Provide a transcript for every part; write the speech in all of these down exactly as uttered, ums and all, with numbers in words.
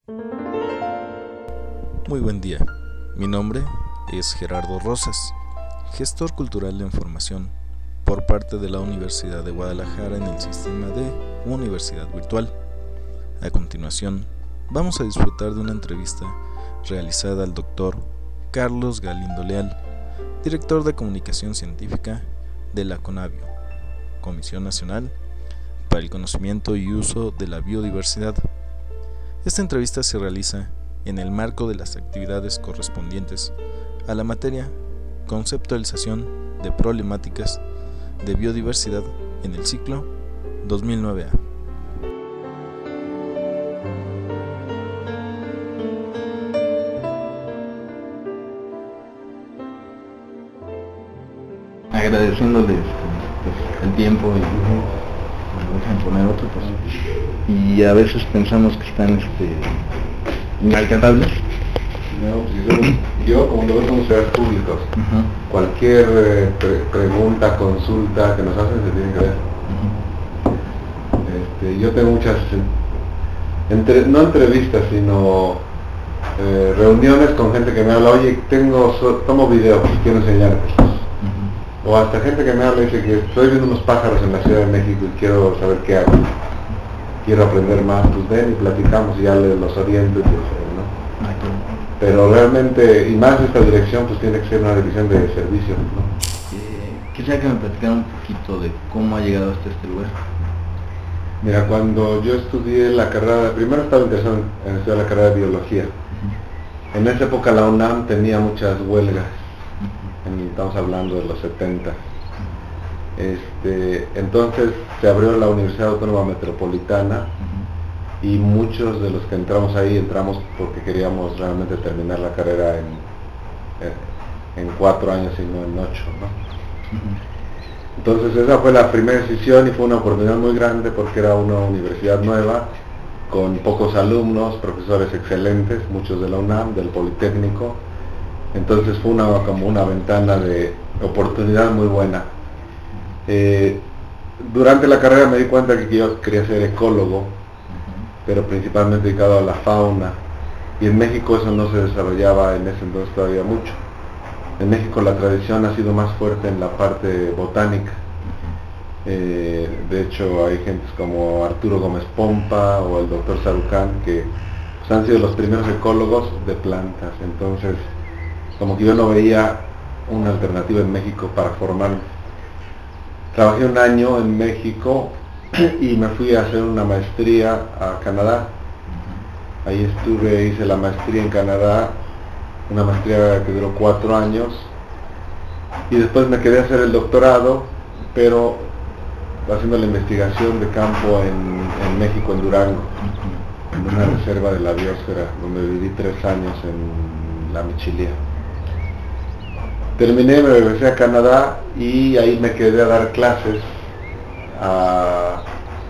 Muy buen día, mi nombre es Gerardo Rosas, gestor cultural de información por parte de la Universidad de Guadalajara en el sistema de Universidad Virtual. A continuación, vamos a disfrutar de una entrevista realizada al doctor Carlos Galindo Leal, director de Comunicación Científica de la CONABIO, Comisión Nacional para el Conocimiento y Uso de la Biodiversidad. Esta entrevista se realiza en el marco de las actividades correspondientes a la materia Conceptualización de Problemáticas de Biodiversidad en el ciclo dos mil nueve A. Agradeciéndoles pues, el tiempo y uh-huh. dejan poner otro pues, y a veces pensamos que están este, inalcanzables. No, yo, yo como lo veo con ustedes públicos, uh-huh. cualquier eh, pre- pregunta, consulta que nos hacen se tiene que ver. Uh-huh. Este, yo tengo muchas, entre, no entrevistas, sino eh, reuniones con gente que me habla, oye, tengo, so, tomo videos, quiero enseñarte. Uh-huh. O hasta gente que me habla y dice que estoy viendo unos pájaros en la Ciudad de México y quiero saber qué hago. Quiero aprender más, pues ven y platicamos y ya les los oriento y eso, ¿no? Pero realmente, y más esta dirección, pues tiene que ser una dirección de servicios, ¿no? Eh, quisiera que me platicaran un poquito de cómo ha llegado hasta este lugar. Mira, cuando yo estudié la carrera, primero estaba interesado en estudiar la carrera de biología. Uh-huh. En esa época la UNAM tenía muchas huelgas, uh-huh. en, estamos hablando de los setenta. Este, entonces se abrió la Universidad Autónoma Metropolitana, uh-huh. y muchos de los que entramos ahí entramos porque queríamos realmente terminar la carrera en, en, en cuatro años y no en ocho, ¿no? Uh-huh. Entonces esa fue la primera decisión y fue una oportunidad muy grande porque era una universidad nueva, con pocos alumnos, profesores excelentes, muchos de la UNAM, del Politécnico. Entonces fue una, como una ventana de oportunidad muy buena. Eh, durante la carrera me di cuenta que yo quería ser ecólogo, uh-huh. pero principalmente dedicado a la fauna, y en México eso no se desarrollaba en ese entonces todavía mucho. En México la tradición ha sido más fuerte en la parte botánica. Uh-huh. Eh, de hecho hay gentes como Arturo Gómez Pompa o el doctor Sarucán que pues, han sido los primeros ecólogos de plantas. Entonces como que yo no veía una alternativa en México para formarme. Trabajé un año en México y me fui a hacer una maestría a Canadá. Ahí estuve, hice la maestría en Canadá, una maestría que duró cuatro años. Y después me quedé a hacer el doctorado, pero haciendo la investigación de campo en, en México, en Durango, en una reserva de la biosfera, donde viví tres años en la Michilía. Terminé, me regresé a Canadá y ahí me quedé a dar clases a,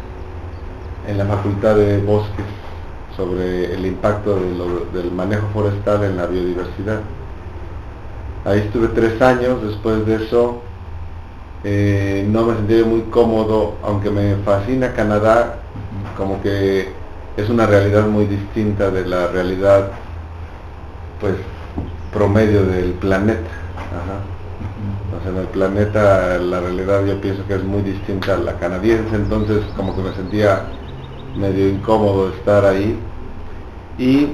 en la Facultad de Bosques sobre el impacto de lo, del manejo forestal en la biodiversidad. Ahí estuve tres años. Después de eso eh, no me sentí muy cómodo, aunque me fascina Canadá, como que es una realidad muy distinta de la realidad pues promedio del planeta. Ajá. O sea, en el planeta la realidad yo pienso que es muy distinta a la canadiense, entonces como que me sentía medio incómodo estar ahí y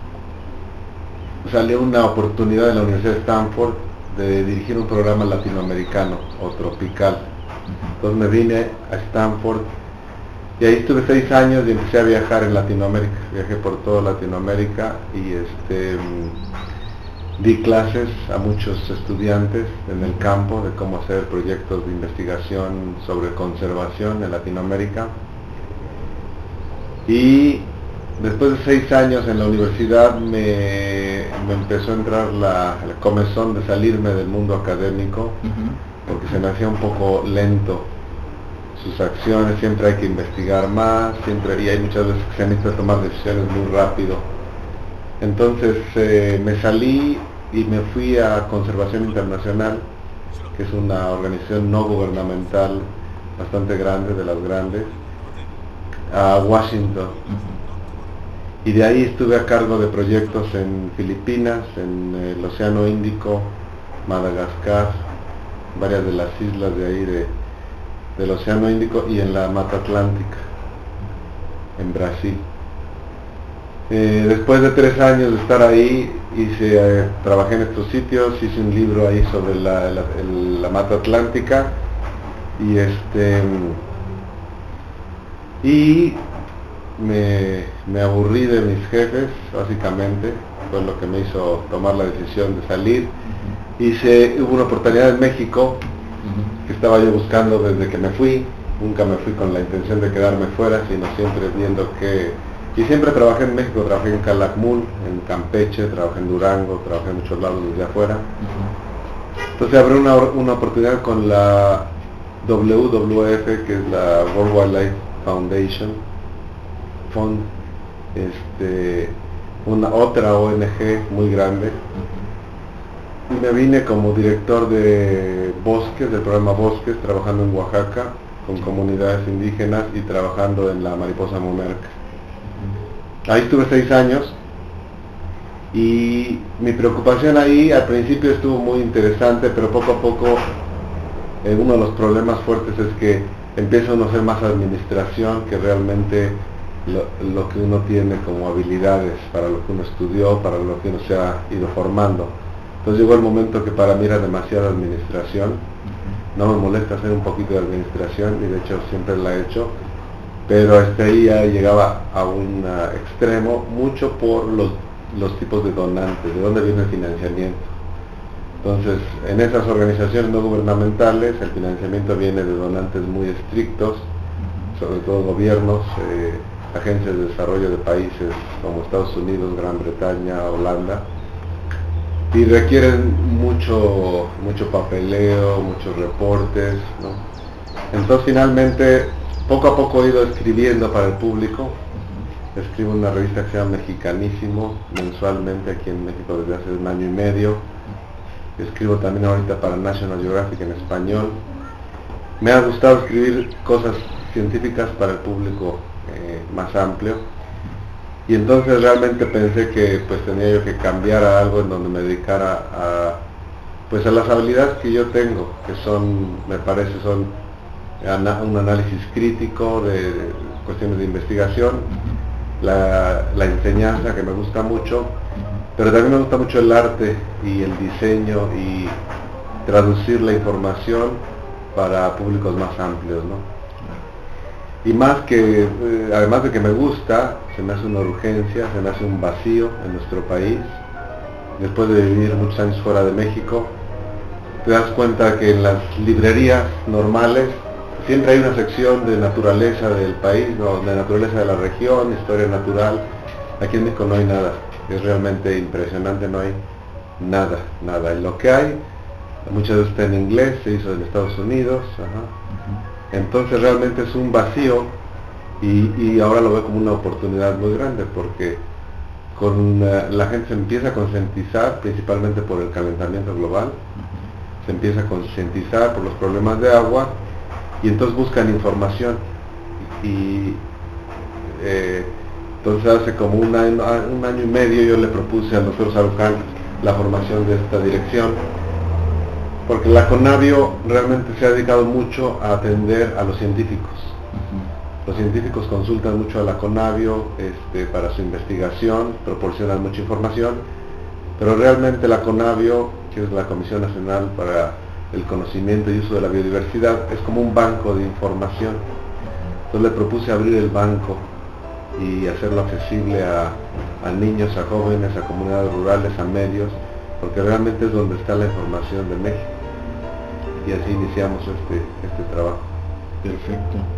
salió una oportunidad en la Universidad de Stanford de dirigir un programa latinoamericano o tropical. Entonces me vine a Stanford y ahí estuve seis años y empecé a viajar en Latinoamérica, viajé por toda Latinoamérica y este di clases a muchos estudiantes en el campo de cómo hacer proyectos de investigación sobre conservación en Latinoamérica. Y después de seis años en la universidad me, me empezó a entrar la, la comezón de salirme del mundo académico, uh-huh. porque se me hacía un poco lento sus acciones, siempre hay que investigar más, siempre, y hay muchas veces que se necesita tomar decisiones muy rápido. Entonces eh, me salí y me fui a Conservación Internacional, que es una organización no gubernamental bastante grande, de las grandes, a Washington. y de ahí estuve a cargo de proyectos en Filipinas, en el Océano Índico, Madagascar, varias de las islas de ahí de, del Océano Índico, y en la Mata Atlántica, en Brasil. Eh, después de tres años de estar ahí, hice, eh, trabajé en estos sitios, hice un libro ahí sobre la, la, el, la Mata Atlántica, y este y me, me aburrí de mis jefes, básicamente, fue lo que me hizo tomar la decisión de salir. Uh-huh. Hice, hubo una oportunidad en México, uh-huh, que estaba yo buscando desde que me fui, nunca me fui con la intención de quedarme fuera, sino siempre viendo que, y siempre trabajé en México, trabajé en Calakmul, en Campeche, trabajé en Durango, trabajé en muchos lados desde afuera. Uh-huh. Entonces abrió una, una oportunidad con la W W F, que es la World Wildlife Foundation, Fund, este, una otra O N G muy grande. Uh-huh. Y me vine como director de bosques, del programa Bosques, trabajando en Oaxaca con comunidades indígenas y trabajando en la mariposa monarca. Uh-huh. Ahí estuve seis años y mi preocupación ahí al principio estuvo muy interesante, pero poco a poco eh, uno de los problemas fuertes es que empieza uno a hacer más administración que realmente lo, lo que uno tiene como habilidades para lo que uno estudió, para lo que uno se ha ido formando. Entonces llegó el momento que para mí era demasiada administración. No me molesta hacer un poquito de administración, y de hecho siempre la he hecho, pero este ahí ya llegaba a un uh, extremo, mucho por los, los tipos de donantes, de dónde viene el financiamiento. Entonces, en esas organizaciones no gubernamentales, el financiamiento viene de donantes muy estrictos, sobre todo gobiernos, eh, agencias de desarrollo de países como Estados Unidos, Gran Bretaña, Holanda, y requieren mucho, mucho papeleo, muchos reportes, ¿no? Entonces, finalmente, poco a poco he ido escribiendo para el público. Escribo en una revista que se llama Mexicanísimo, mensualmente aquí en México desde hace un año y medio. Escribo también ahorita para National Geographic en español. Me ha gustado escribir cosas científicas para el público eh, más amplio, y entonces realmente pensé que pues tenía yo que cambiar a algo en donde me dedicara a pues a las habilidades que yo tengo, que son, me parece, son ana- un análisis crítico de, de cuestiones de investigación, la, la enseñanza, que me gusta mucho, pero también me gusta mucho el arte y el diseño y traducir la información para públicos más amplios, ¿no? Y más que, eh, además de que me gusta, se me hace una urgencia, se me hace un vacío en nuestro país. Después de vivir muchos años fuera de México, te das cuenta que en las librerías normales siempre hay una sección de naturaleza del país, ¿no? De naturaleza de la región, historia natural. Aquí en México no hay nada. Es realmente impresionante, no hay nada, nada. Y lo que hay, muchas veces está en inglés, se hizo en Estados Unidos, ajá. Uh-huh. Entonces realmente es un vacío, y, y ahora lo veo como una oportunidad muy grande, porque con uh, la gente se empieza a concientizar, principalmente por el calentamiento global, uh-huh, se empieza a concientizar por los problemas de agua, y entonces buscan información. Y eh, entonces hace como un año, un año y medio yo le propuse al doctor Sarucán la formación de esta dirección, porque la CONABIO realmente se ha dedicado mucho a atender a los científicos. Uh-huh. Los científicos consultan mucho a la CONABIO este, para su investigación, proporcionan mucha información, pero realmente la CONABIO, que es la Comisión Nacional para el Conocimiento y Uso de la Biodiversidad, es como un banco de información. Entonces le propuse abrir el banco y hacerlo accesible a, a niños, a jóvenes, a comunidades rurales, a medios, porque realmente es donde está la información de México. Y así iniciamos este, este trabajo. Perfecto.